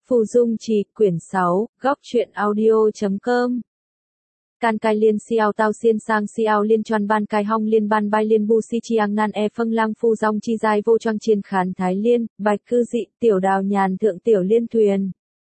Phù Dung Trì, quyển 6, góc truyện audio.com. Can cai liên xiao tao xiên sang xiao liên choan ban cai hong liên ban bai liên bu si chiang nan e phân lang phu dong chi giai vô choang chiên khán thái liên, bạch cư dị, tiểu đào nhàn thượng tiểu liên thuyền.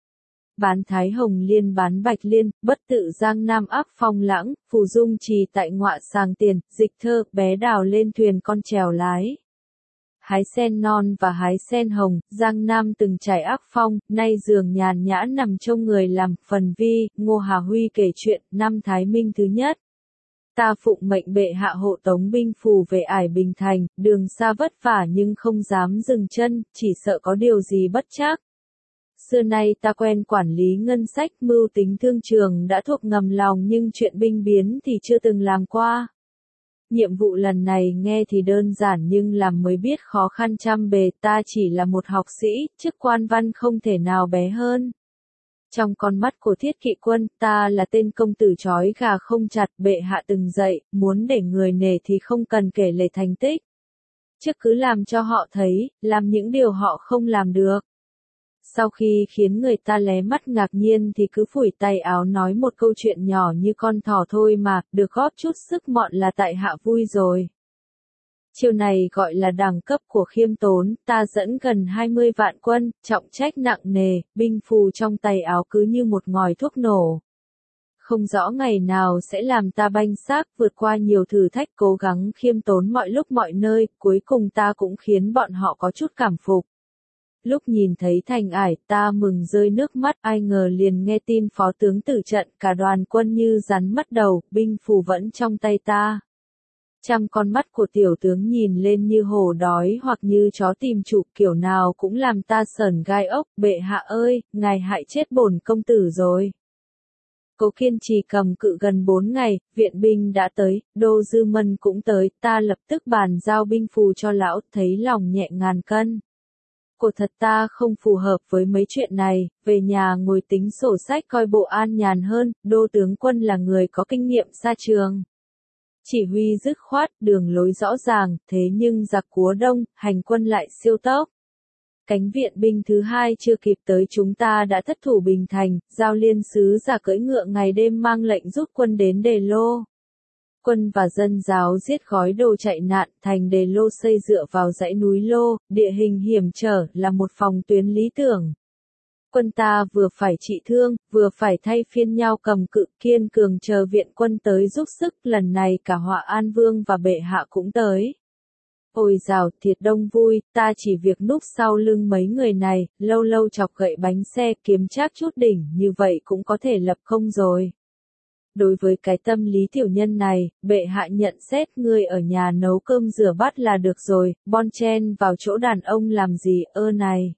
Bán thái hồng liên bán bạch liên, bất tự giang nam ác phong lãng, Phù Dung Trì tại ngọa sàng tiền, dịch thơ, bé đào lên thuyền con chèo lái. Hái sen non và hái sen hồng, Giang Nam từng trải ác phong, nay giường nhàn nhã nằm trông người làm, phần vi, Ngô Hà Huy kể chuyện, năm Thái Minh thứ nhất. Ta phụng mệnh bệ hạ hộ tống binh phù về ải Bình Thành, đường xa vất vả nhưng không dám dừng chân, chỉ sợ có điều gì bất trắc. Xưa nay ta quen quản lý ngân sách mưu tính thương trường đã thuộc ngầm lòng nhưng chuyện binh biến thì chưa từng làm qua. Nhiệm vụ lần này nghe thì đơn giản nhưng làm mới biết khó khăn trăm bề, ta chỉ là một học sĩ, chức quan văn không thể nào bé hơn. Trong con mắt của Thiết Kỵ Quân, ta là tên công tử trói gà không chặt, bệ hạ từng dạy, muốn để người nể thì không cần kể lể thành tích. Chứ cứ làm cho họ thấy, làm những điều họ không làm được. Sau khi khiến người ta lé mắt ngạc nhiên thì cứ phủi tay áo nói một câu chuyện nhỏ như con thỏ thôi mà, được góp chút sức mọn là tại hạ vui rồi. Chiều này gọi là đẳng cấp của khiêm tốn, ta dẫn gần 20 vạn quân, trọng trách nặng nề, binh phù trong tay áo cứ như một ngòi thuốc nổ. Không rõ ngày nào sẽ làm ta banh xác vượt qua nhiều thử thách cố gắng khiêm tốn mọi lúc mọi nơi, cuối cùng ta cũng khiến bọn họ có chút cảm phục. Lúc nhìn thấy thành ải, ta mừng rơi nước mắt, ai ngờ liền nghe tin phó tướng tử trận, cả đoàn quân như rắn mất đầu, binh phù vẫn trong tay ta. Trăm con mắt của tiểu tướng nhìn lên như hổ đói hoặc như chó tìm chủ, kiểu nào cũng làm ta sởn gai ốc, bệ hạ ơi, ngài hại chết bổn công tử rồi. Cố kiên trì cầm cự gần 4 ngày, viện binh đã tới, Đô Dư Mân cũng tới, ta lập tức bàn giao binh phù cho lão, thấy lòng nhẹ ngàn cân. Của thật ta không phù hợp với mấy chuyện này, về nhà ngồi tính sổ sách coi bộ an nhàn hơn, Đô tướng quân là người có kinh nghiệm xa trường. Chỉ huy dứt khoát, đường lối rõ ràng, thế nhưng giặc Cúa Đông, hành quân lại siêu tốc. Cánh viện binh thứ hai chưa kịp tới chúng ta đã thất thủ Bình Thành, Giao Liên sứ giả cưỡi ngựa ngày đêm mang lệnh rút quân đến Đề Lô. Quân và dân giáo giết gói đồ chạy nạn, thành Đề Lô xây dựa vào dãy núi Lô, địa hình hiểm trở, là một phòng tuyến lý tưởng. Quân ta vừa phải trị thương, vừa phải thay phiên nhau cầm cự, kiên cường chờ viện quân tới giúp sức, lần này cả Họa An Vương và bệ hạ cũng tới. Ôi dào, thiệt đông vui, ta chỉ việc núp sau lưng mấy người này, lâu lâu chọc gậy bánh xe kiếm trác chút đỉnh, như vậy cũng có thể lập công rồi. Đối với cái tâm lý tiểu nhân này, bệ hạ nhận xét ngươi ở nhà nấu cơm rửa bát là được rồi, bon chen vào chỗ đàn ông làm gì ơ này.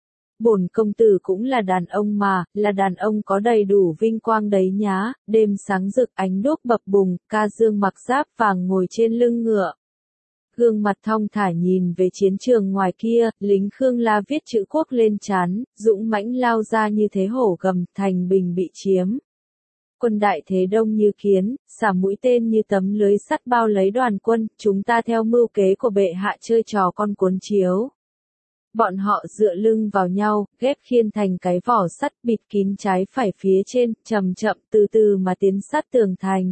Bổn công tử cũng là đàn ông mà, là đàn ông có đầy đủ vinh quang đấy nhá, đêm sáng rực ánh đuốc bập bùng, ca dương mặc giáp vàng ngồi trên lưng ngựa. Gương mặt thong thả nhìn về chiến trường ngoài kia, lính Khương La viết chữ quốc lên trán, dũng mãnh lao ra như thế hổ gầm, thành Bình bị chiếm. Quân đại thế đông như kiến, xả mũi tên như tấm lưới sắt bao lấy đoàn quân, chúng ta theo mưu kế của bệ hạ chơi trò con cuốn chiếu. Bọn họ dựa lưng vào nhau, ghép khiên thành cái vỏ sắt bịt kín trái phải phía trên, chậm chậm từ từ mà tiến sát tường thành.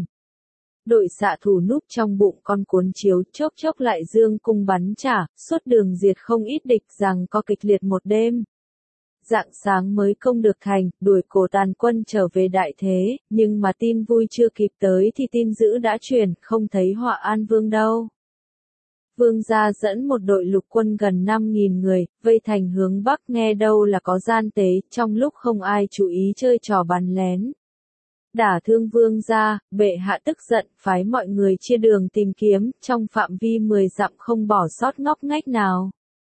Đội xạ thủ núp trong bụng con cuốn chiếu, chốc chốc lại dương cung bắn trả, suốt đường diệt không ít địch rằng có kịch liệt một đêm. Rạng sáng mới công được thành, đuổi cổ tàn quân trở về đại thế, nhưng mà tin vui chưa kịp tới thì tin dữ đã truyền, không thấy Họa An Vương đâu. Vương gia dẫn một đội lục quân gần 5.000 người, vây thành hướng Bắc, nghe đâu là có gian tế, trong lúc không ai chú ý chơi trò bắn lén. Đả thương vương gia, bệ hạ tức giận, phái mọi người chia đường tìm kiếm, trong phạm vi 10 dặm không bỏ sót ngóc ngách nào.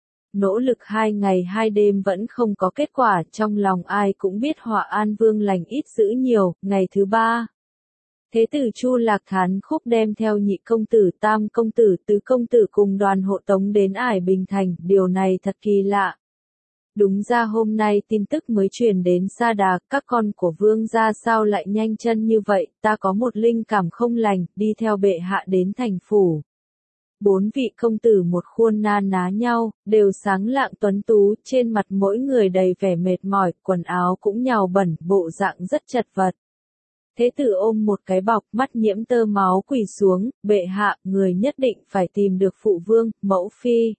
Nỗ lực 2 ngày 2 đêm vẫn không có kết quả, trong lòng ai cũng biết Họa An Vương lành ít dữ nhiều, ngày thứ 3. Thế tử Chu Lạc Thán Khúc đem theo nhị công tử, tam công tử, tứ công tử cùng đoàn hộ tống đến ải Bình Thành, điều này thật kỳ lạ. Đúng ra hôm nay tin tức mới truyền đến Sa Đà, các con của vương gia sao lại nhanh chân như vậy, ta có một linh cảm không lành, đi theo bệ hạ đến thành phủ. 4 vị công tử một khuôn na ná nhau, đều sáng lạng tuấn tú, trên mặt mỗi người đầy vẻ mệt mỏi, quần áo cũng nhàu bẩn, bộ dạng rất chật vật. Thế tử ôm một cái bọc, mắt nhiễm tơ máu quỳ xuống, bệ hạ, người nhất định phải tìm được phụ vương, mẫu phi.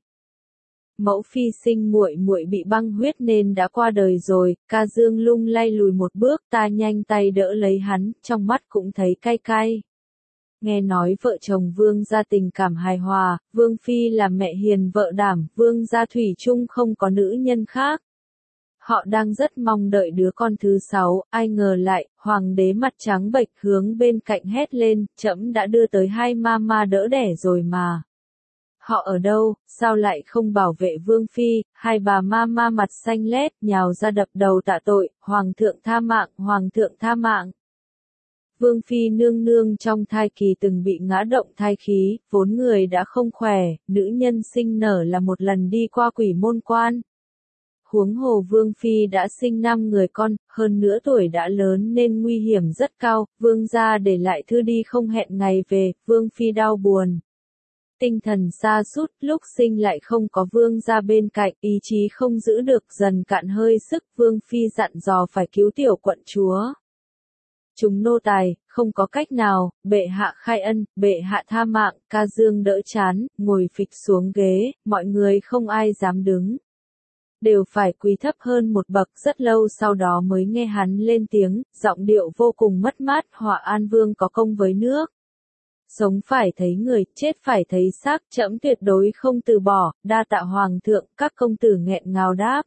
Mẫu phi sinh muội muội bị băng huyết nên đã qua đời rồi. Ca Dương lung lay lùi một bước, ta nhanh tay đỡ lấy hắn, trong mắt cũng thấy cay cay. Nghe nói vợ chồng vương gia tình cảm hài hòa, vương phi là mẹ hiền vợ đảm, vương gia thủy chung không có nữ nhân khác. Họ đang rất mong đợi đứa con thứ 6, ai ngờ lại, hoàng đế mặt trắng bệch hướng bên cạnh hét lên, trẫm đã đưa tới 2 mama đỡ đẻ rồi mà. Họ ở đâu, sao lại không bảo vệ vương phi? Hai bà mama mặt xanh lét, nhào ra đập đầu tạ tội, hoàng thượng tha mạng, hoàng thượng tha mạng. Vương phi nương nương trong thai kỳ từng bị ngã động thai khí, vốn người đã không khỏe, nữ nhân sinh nở là một lần đi qua quỷ môn quan. Huống hồ vương phi đã sinh 5 người con, hơn nữa tuổi đã lớn nên nguy hiểm rất cao, vương gia để lại thư đi không hẹn ngày về, vương phi đau buồn. Tinh thần sa sút, lúc sinh lại không có vương gia bên cạnh, ý chí không giữ được, dần cạn hơi sức, vương phi dặn dò phải cứu tiểu quận chúa. Chúng nô tài, không có cách nào, bệ hạ khai ân, bệ hạ tha mạng. Ca Dương đỡ chán, ngồi phịch xuống ghế, mọi người không ai dám đứng. Đều phải quỳ thấp hơn một bậc, rất lâu sau đó mới nghe hắn lên tiếng, giọng điệu vô cùng mất mát, Hỏa An Vương có công với nước. Sống phải thấy người, chết phải thấy xác, trẫm tuyệt đối không từ bỏ, đa tạ hoàng thượng. Các công tử nghẹn ngào đáp.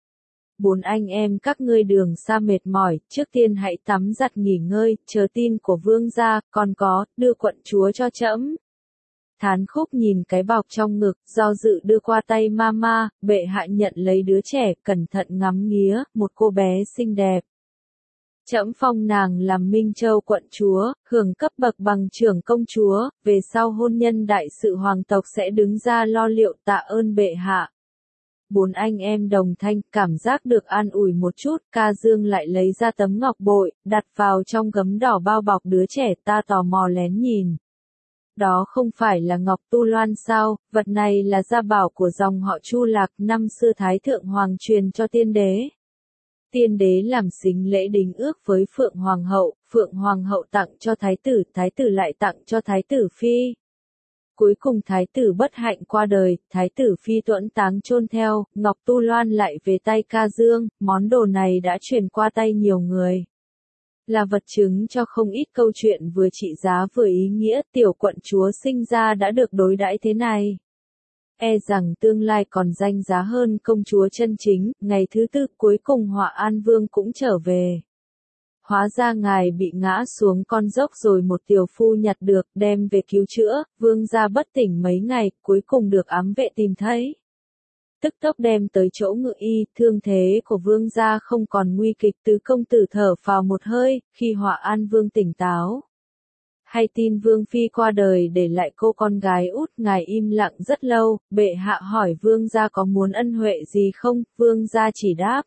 4 anh em các ngươi đường xa mệt mỏi, trước tiên hãy tắm giặt nghỉ ngơi, chờ tin của vương gia, còn có, đưa quận chúa cho trẫm. Thán Khúc nhìn cái bọc trong ngực, do dự đưa qua tay mama, bệ hạ nhận lấy đứa trẻ, cẩn thận ngắm nghía, một cô bé xinh đẹp. Trẫm phong nàng làm Minh Châu quận chúa, hưởng cấp bậc bằng trưởng công chúa, về sau hôn nhân đại sự hoàng tộc sẽ đứng ra lo liệu, tạ ơn bệ hạ. 4 anh em đồng thanh, cảm giác được an ủi một chút, Ca Dương lại lấy ra tấm ngọc bội, đặt vào trong gấm đỏ bao bọc đứa trẻ, ta tò mò lén nhìn. Đó không phải là ngọc tu loan sao, vật này là gia bảo của dòng họ Chu Lạc, năm xưa Thái Thượng Hoàng truyền cho tiên đế. Tiên đế làm sính lễ đính ước với Phượng Hoàng hậu tặng cho Thái tử lại tặng cho Thái tử Phi. Cuối cùng Thái tử bất hạnh qua đời, Thái tử Phi tuẫn táng chôn theo, ngọc tu loan lại về tay Ca Dương, món đồ này đã truyền qua tay nhiều người. Là vật chứng cho không ít câu chuyện vừa trị giá vừa ý nghĩa, tiểu quận chúa sinh ra đã được đối đãi thế này. E rằng tương lai còn danh giá hơn công chúa chân chính. Ngày thứ 4 cuối cùng Hỏa An Vương cũng trở về. Hóa ra ngài bị ngã xuống con dốc rồi một tiểu phu nhặt được, đem về cứu chữa, vương gia bất tỉnh mấy ngày, cuối cùng được ám vệ tìm thấy. Tức tốc đem tới chỗ ngự y, thương thế của vương gia không còn nguy kịch. Tứ công tử thở phào một hơi, khi Hỏa An Vương tỉnh táo. Hay tin vương phi qua đời để lại cô con gái út, ngài im lặng rất lâu, bệ hạ hỏi vương gia có muốn ân huệ gì không, vương gia chỉ đáp.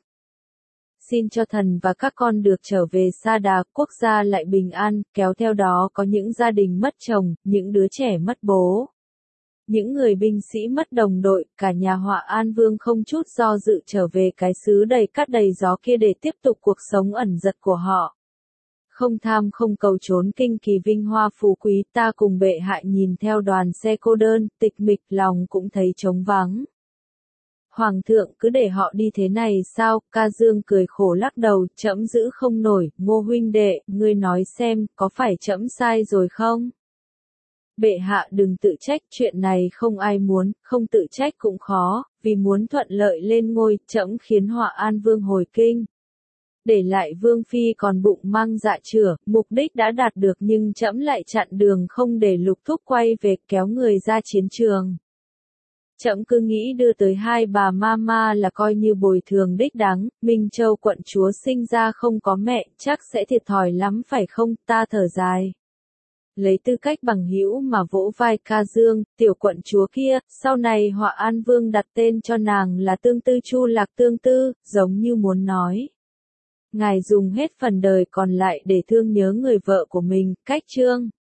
Xin cho thần và các con được trở về Sa Đà, quốc gia lại bình an, kéo theo đó có những gia đình mất chồng, những đứa trẻ mất bố. Những người binh sĩ mất đồng đội, cả nhà Hỏa An Vương không chút do dự trở về cái xứ đầy cát đầy gió kia để tiếp tục cuộc sống ẩn dật của họ. Không tham không cầu trốn kinh kỳ vinh hoa phú quý, ta cùng bệ hạ nhìn theo đoàn xe cô đơn, tịch mịch, lòng cũng thấy trống vắng. Hoàng thượng cứ để họ đi thế này sao? Ca Dương cười khổ lắc đầu, trẫm giữ không nổi. Ngô huynh đệ, ngươi nói xem, có phải trẫm sai rồi không? Bệ hạ đừng tự trách, chuyện này không ai muốn, không tự trách cũng khó, vì muốn thuận lợi lên ngôi, trẫm khiến Hỏa An Vương hồi kinh. Để lại vương phi còn bụng mang dạ chửa, mục đích đã đạt được nhưng trẫm lại chặn đường không để Lục Thúc quay về, kéo người ra chiến trường. Trẫm cứ nghĩ đưa tới 2 bà mama là coi như bồi thường đích đáng, Minh Châu quận chúa sinh ra không có mẹ, chắc sẽ thiệt thòi lắm phải không, ta thở dài. Lấy tư cách bằng hữu mà vỗ vai Ca Dương, tiểu quận chúa kia, sau này Hỏa An Vương đặt tên cho nàng là Tương Tư Chu Lạc Tương Tư, giống như muốn nói. Ngài dùng hết phần đời còn lại để thương nhớ người vợ của mình, cách chương.